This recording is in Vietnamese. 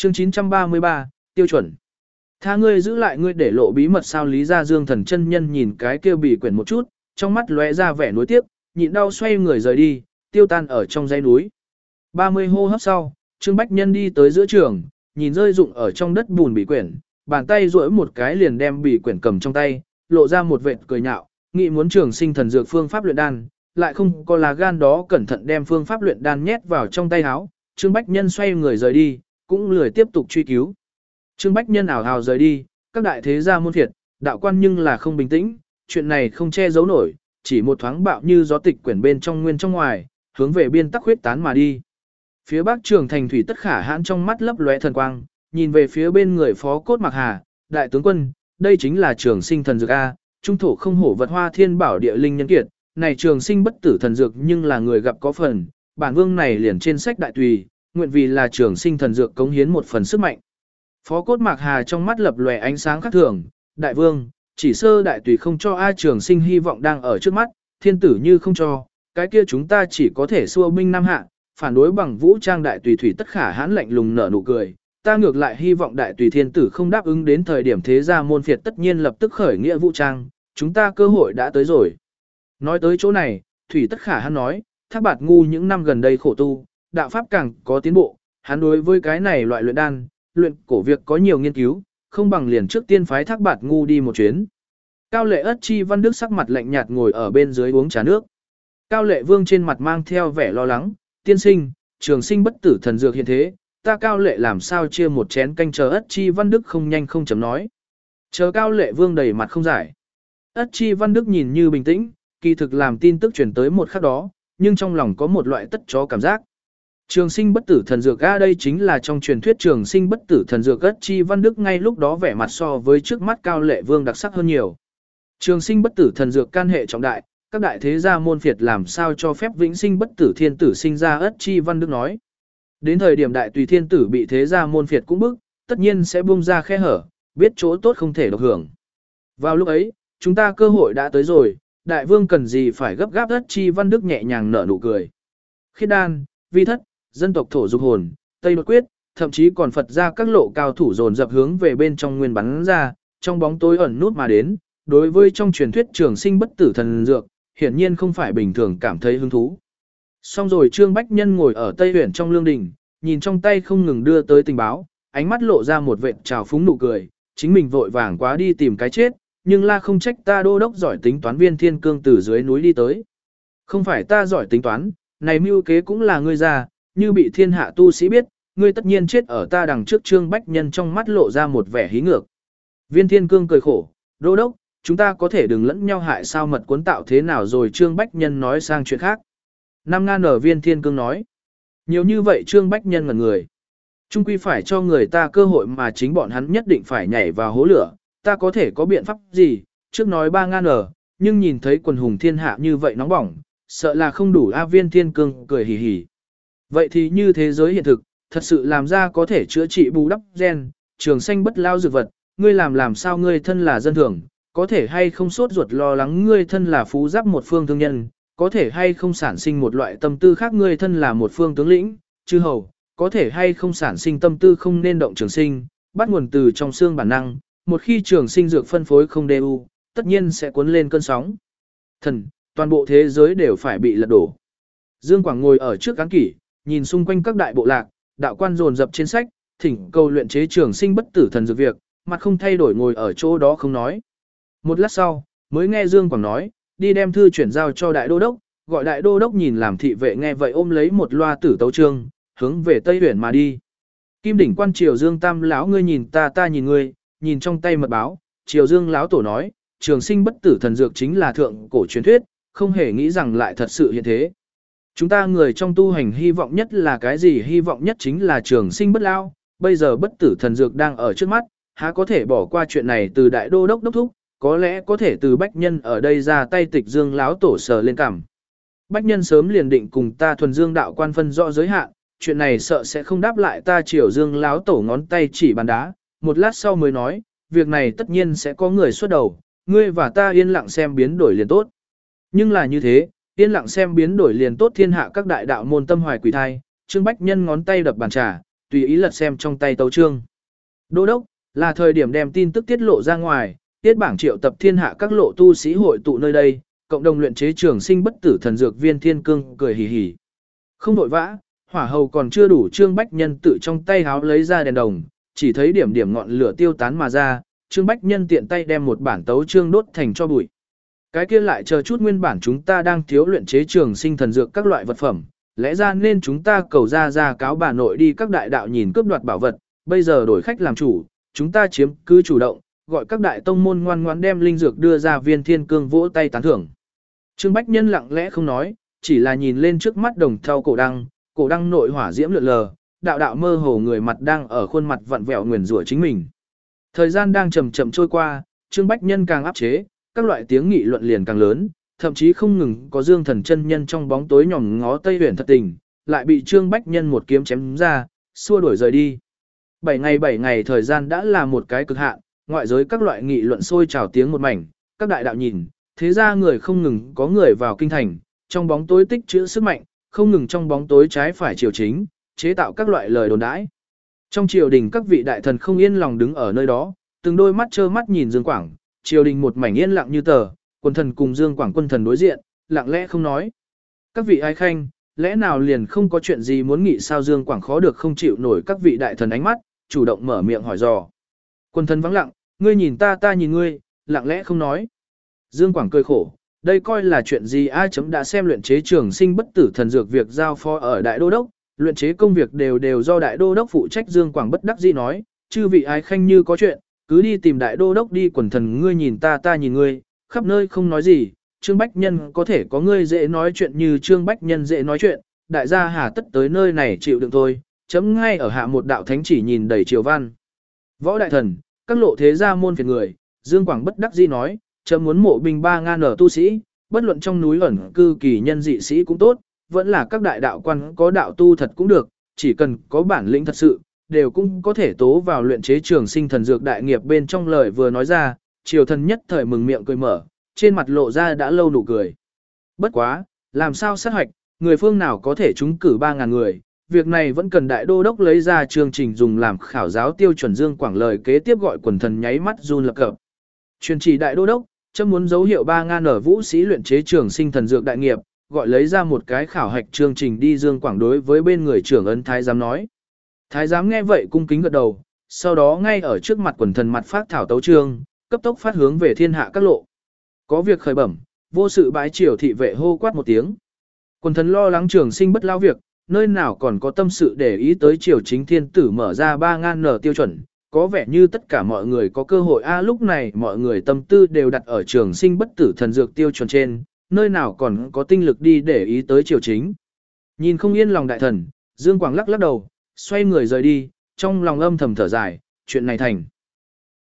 Chương 933, tiêu chuẩn. Tha ngươi giữ lại ngươi để lộ bí mật sao? Lý Gia Dương Thần chân nhân nhìn cái kia bị quyển một chút, trong mắt lóe ra vẻ nuối tiếc, nhịn đau xoay người rời đi, tiêu tan ở trong dãy núi. 30 hô hấp sau, Trương Bách Nhân đi tới giữa trường, nhìn rơi rụng ở trong đất bùn bị quyển, bàn tay duỗi một cái liền đem bị quyển cầm trong tay, lộ ra một vệt cười nhạo, nghĩ muốn trường sinh thần dược phương pháp luyện đan, lại không có lá gan đó cẩn thận đem phương pháp luyện đan nhét vào trong tay áo. Trương Bách Nhân xoay người rời đi, cũng lười tiếp tục truy cứu. Trương Bách Nhân ảo hào rời đi, các đại thế gia môn phiệt, đạo quan nhưng là không bình tĩnh, chuyện này không che giấu nổi, chỉ một thoáng bạo như gió tịch quyển bên trong nguyên trong ngoài, hướng về biên tắc huyết tán mà đi. Phía bắc trường thành thủy tất khả hãn trong mắt lấp lóe thần quang, nhìn về phía bên người phó cốt Mạc Hà, đại tướng quân, đây chính là trường sinh thần dược A, trung thổ không hổ vật hoa thiên bảo địa linh nhân kiệt, này trường sinh bất tử thần dược nhưng là người gặp có phần, bản vương này liền trên sách đại tùy, nguyện vì là trường sinh thần dược cống hiến một phần sức mạnh. Phó cốt Mạc Hà trong mắt lập lòe ánh sáng khác thường, đại vương, chỉ sơ đại tùy không cho A trường sinh hy vọng đang ở trước mắt, thiên tử như không cho, cái kia chúng ta chỉ có thể xua binh nam hạ, phản đối bằng vũ trang đại tùy thủy tất khả hãn lạnh lùng nở nụ cười. Ta ngược lại hy vọng đại tùy thiên tử không đáp ứng đến thời điểm thế gia môn phiệt tất nhiên lập tức khởi nghĩa vũ trang, chúng ta cơ hội đã tới rồi. Nói tới chỗ này, thủy tất khả hãn nói, Thác Bạt Ngu những năm gần đây khổ tu, đạo pháp càng có tiến bộ, hắn đối với cái này loại luyện đan, luyện cổ việc có nhiều nghiên cứu, không bằng liền trước tiên phái Thác Bạt Ngu đi một chuyến. Cao Lệ Ất Chi Văn Đức sắc mặt lạnh nhạt ngồi ở bên dưới uống trà nước. Cao Lệ Vương trên mặt mang theo vẻ lo lắng, tiên sinh, trường sinh bất tử thần dược hiện thế, ta Cao Lệ làm sao chia một chén canh chờ Ất Chi Văn Đức không nhanh không chậm nói. Chờ Cao Lệ Vương đầy mặt không giải. Ất Chi Văn Đức nhìn như bình tĩnh, kỳ thực làm tin tức truyền tới một khắc đó, nhưng trong lòng có một loại tất chó cảm giác. Trường sinh bất tử thần dược A đây chính là trong truyền thuyết trường sinh bất tử thần dược. Ất Chi Văn Đức ngay lúc đó vẻ mặt so với trước mắt Cao Lệ Vương đặc sắc hơn nhiều. Trường sinh bất tử thần dược can hệ trọng đại, các đại thế gia môn phiệt làm sao cho phép vĩnh sinh bất tử thiên tử sinh ra? Ất Chi Văn Đức nói. Đến thời điểm đại tùy thiên tử bị thế gia môn phiệt cũng bức, tất nhiên sẽ bung ra khe hở, biết chỗ tốt không thể độc hưởng. Vào lúc ấy, chúng ta cơ hội đã tới rồi, đại vương cần gì phải gấp gáp? Ất Chi Văn Đức nhẹ nhàng nở nụ cười. Khiết đan, vi thất, dân tộc thổ dục hồn, tây đột quyết, thậm chí còn Phật gia các lộ cao thủ dồn dập hướng về bên trong nguyên bắn ra, trong bóng tối ẩn nút mà đến. Đối với trong truyền thuyết trường sinh bất tử thần dược, hiển nhiên không phải bình thường cảm thấy hứng thú. Xong rồi Trương Bách Nhân ngồi ở Tây Huyển trong lương đình, nhìn trong tay không ngừng đưa tới tình báo, ánh mắt lộ ra một vệt trào phúng nụ cười, chính mình vội vàng quá đi tìm cái chết, nhưng la không trách ta đô đốc giỏi tính toán. Viên Thiên Cương từ dưới núi đi tới. Không phải ta giỏi tính toán, này mưu kế cũng là ngươi ra, như bị thiên hạ tu sĩ biết, ngươi tất nhiên chết ở ta đằng trước. Trương Bách Nhân trong mắt lộ ra một vẻ hí ngược. Viên Thiên Cương cười khổ, đô đốc, chúng ta có thể đừng lẫn nhau hại sao? Mật cuốn tạo thế nào rồi? Trương Bách Nhân nói sang chuyện khác. 5.000 ở Viên Thiên Cương nói. Nhiều như vậy Trương Bách Nhân ngẩn người. Trung quy phải cho người ta cơ hội mà chính bọn hắn nhất định phải nhảy vào hố lửa. Ta có thể có biện pháp gì? Trước nói 3.000 ở, nhưng nhìn thấy quần hùng thiên hạ như vậy nóng bỏng, sợ là không đủ. Viên Thiên Cương cười hì hì. Vậy thì như thế giới hiện thực, thật sự làm ra có thể chữa trị bù đắp gen, trường sanh bất lao dược vật, ngươi làm sao? Ngươi thân là dân thường, có thể hay không sốt ruột lo lắng? Ngươi thân là phú giáp một phương thương nhân, có thể hay không sản sinh một loại tâm tư khác? Ngươi thân là một phương tướng lĩnh, chư hầu, có thể hay không sản sinh tâm tư không nên động trường sinh, bắt nguồn từ trong xương bản năng, một khi trường sinh dược phân phối không đều, tất nhiên sẽ cuốn lên cơn sóng thần, toàn bộ thế giới đều phải bị lật đổ. Dương Quảng ngồi ở trước án kỷ, nhìn xung quanh các đại bộ lạc, đạo quan dồn dập trên sách, thỉnh cầu luyện chế trường sinh bất tử thần dược việc, mặt không thay đổi ngồi ở chỗ đó không nói. Một lát sau, mới nghe Dương Quảng nói, đi đem thư chuyển giao cho đại đô đốc, gọi đại đô đốc nhìn làm thị vệ nghe vậy ôm lấy một loa tử tấu chương, hướng về Tây Huyển mà đi. Kim đỉnh quan Triều Dương Tam lão, ngươi nhìn ta, ta nhìn ngươi, nhìn trong tay mật báo, Triều Dương lão tổ nói, trường sinh bất tử thần dược chính là thượng cổ truyền thuyết, không hề nghĩ rằng lại thật sự hiện thế. Chúng ta người trong tu hành hy vọng nhất là cái gì? Hy vọng nhất chính là trường sinh bất lao, bây giờ bất tử thần dược đang ở trước mắt, há có thể bỏ qua chuyện này? Từ đại đô đốc đốc thúc, có lẽ có thể từ Bách Nhân ở đây ra tay. Tịch Dương lão tổ sờ lên cằm. Bách Nhân sớm liền định cùng ta thuần dương đạo quan phân rõ giới hạn, chuyện này sợ sẽ không đáp lại ta. Triều Dương lão tổ ngón tay chỉ bàn đá, một lát sau mới nói, việc này tất nhiên sẽ có người xuất đầu, ngươi và ta yên lặng xem biến đổi liền tốt. Nhưng là như thế, yên lặng xem biến đổi liền tốt, thiên hạ các đại đạo môn tâm hoài quỷ thai. Trương Bách Nhân ngón tay đập bàn trà, tùy ý lật xem trong tay tấu chương. Đô đốc, là thời điểm đem tin tức tiết lộ ra ngoài, tiết bảng triệu tập thiên hạ các lộ tu sĩ hội tụ nơi đây, cộng đồng luyện chế trường sinh bất tử thần dược viên thiên cương cười hì hì. Không vội vã, hỏa hầu còn chưa đủ, Trương Bách Nhân tự trong tay háo lấy ra đèn đồng, chỉ thấy điểm điểm ngọn lửa tiêu tán mà ra, Trương Bách Nhân tiện tay đem một bản tấu chương đốt thành cho bụi. Cái kia lại chờ chút, nguyên bản chúng ta đang thiếu luyện chế trường sinh thần dược các loại vật phẩm, lẽ ra nên chúng ta cầu ra cáo bà nội đi các đại đạo nhìn cướp đoạt bảo vật, bây giờ đổi khách làm chủ, chúng ta chiếm cứ chủ động, gọi các đại tông môn ngoan ngoãn đem linh dược đưa ra, viên thiên cương vỗ tay tán thưởng. Trương Bách Nhân lặng lẽ không nói, chỉ là nhìn lên trước mắt đồng thau cổ đăng nội hỏa diễm lượn lờ, đạo đạo mơ hồ người mặt đang ở khuôn mặt vặn vẹo nguyền rủa chính mình. Thời gian đang chậm chậm trôi qua, Trương Bách Nhân càng áp chế, các loại tiếng nghị luận liền càng lớn, thậm chí không ngừng có Dương Thần chân nhân trong bóng tối nhòm ngó Tây Huyền thật tình, lại bị Trương Bách Nhân một kiếm chém ra, xua đuổi rời đi. 7 ngày thời gian đã là một cái cực hạn, ngoại giới các loại nghị luận sôi trào tiếng một mảnh, các đại đạo nhìn, thế ra người không ngừng có người vào kinh thành, trong bóng tối tích trữ sức mạnh, không ngừng trong bóng tối trái phải triều chính, chế tạo các loại lời đồn đãi. Trong triều đình các vị đại thần không yên lòng đứng ở nơi đó, từng đôi mắt trơ mắt nhìn Dương Quảng, triều đình một mảnh yên lặng như tờ, quân thần cùng Dương Quảng quân thần đối diện, lặng lẽ không nói. Các vị ái khanh, lẽ nào liền không có chuyện gì muốn nghị sao? Dương Quảng khó được không chịu nổi các vị đại thần ánh mắt, chủ động mở miệng hỏi dò. Quân thần vắng lặng, ngươi nhìn ta, ta nhìn ngươi, lặng lẽ không nói. Dương Quảng cười khổ, đây coi là chuyện gì? Ai chấm đã xem luyện chế trường sinh bất tử thần dược việc giao phó ở đại đô đốc, luyện chế công việc đều do đại đô đốc phụ trách. Dương Quảng bất đắc dĩ nói, chư vị ái khanh như có chuyện, cứ đi tìm đại đô đốc đi. Quần thần ngươi nhìn ta, ta nhìn ngươi, khắp nơi không nói gì. Trương Bách Nhân có thể có ngươi dễ nói chuyện như Trương Bách Nhân dễ nói chuyện, đại gia hà tất tới nơi này chịu đựng thôi. Chấm ngay ở hạ một đạo thánh chỉ nhìn đầy triều văn. Võ đại thần, các lộ thế gia môn phiền người, Dương Quảng bất đắc dĩ nói, chấm muốn mộ binh 3.000 ở tu sĩ, bất luận trong núi ẩn cư kỳ nhân dị sĩ cũng tốt, vẫn là các đại đạo quan có đạo tu thật cũng được, chỉ cần có bản lĩnh thật sự, đều cũng có thể tố vào luyện chế trường sinh thần dược đại nghiệp bên. Trong lời vừa nói ra, triều thần nhất thời mừng miệng cười mở, trên mặt lộ ra đã lâu nụ cười. Bất quá, làm sao sát hoạch, người phương nào có thể trúng cử 3.000 người, việc này vẫn cần đại đô đốc lấy ra chương trình dùng làm khảo giáo tiêu chuẩn. Dương Quảng lời kế tiếp gọi quần thần nháy mắt run lập cập. Truyền chỉ đại đô đốc, chấm muốn dấu hiệu 3.000 ở vũ sĩ luyện chế trường sinh thần dược đại nghiệp, gọi lấy ra một cái khảo hạch chương trình đi. Dương Quảng đối với bên người trưởng ấn thái giám nói. Thái giám nghe vậy cung kính gật đầu, sau đó ngay ở trước mặt quần thần mặt phát thảo tấu chương, cấp tốc phát hướng về thiên hạ các lộ. Có việc khởi bẩm, vô sự bái triều thị vệ hô quát một tiếng. Quần thần lo lắng trường sinh bất lao việc, nơi nào còn có tâm sự để ý tới triều chính. Thiên tử mở ra 3.000 nở tiêu chuẩn, có vẻ như tất cả mọi người có cơ hội. Lúc này mọi người tâm tư đều đặt ở trường sinh bất tử thần dược tiêu chuẩn trên, nơi nào còn có tinh lực đi để ý tới triều chính. Nhìn không yên lòng đại thần, Dương Quảng lắc lắc đầu, xoay người rời đi, trong lòng âm thầm thở dài, chuyện này thành.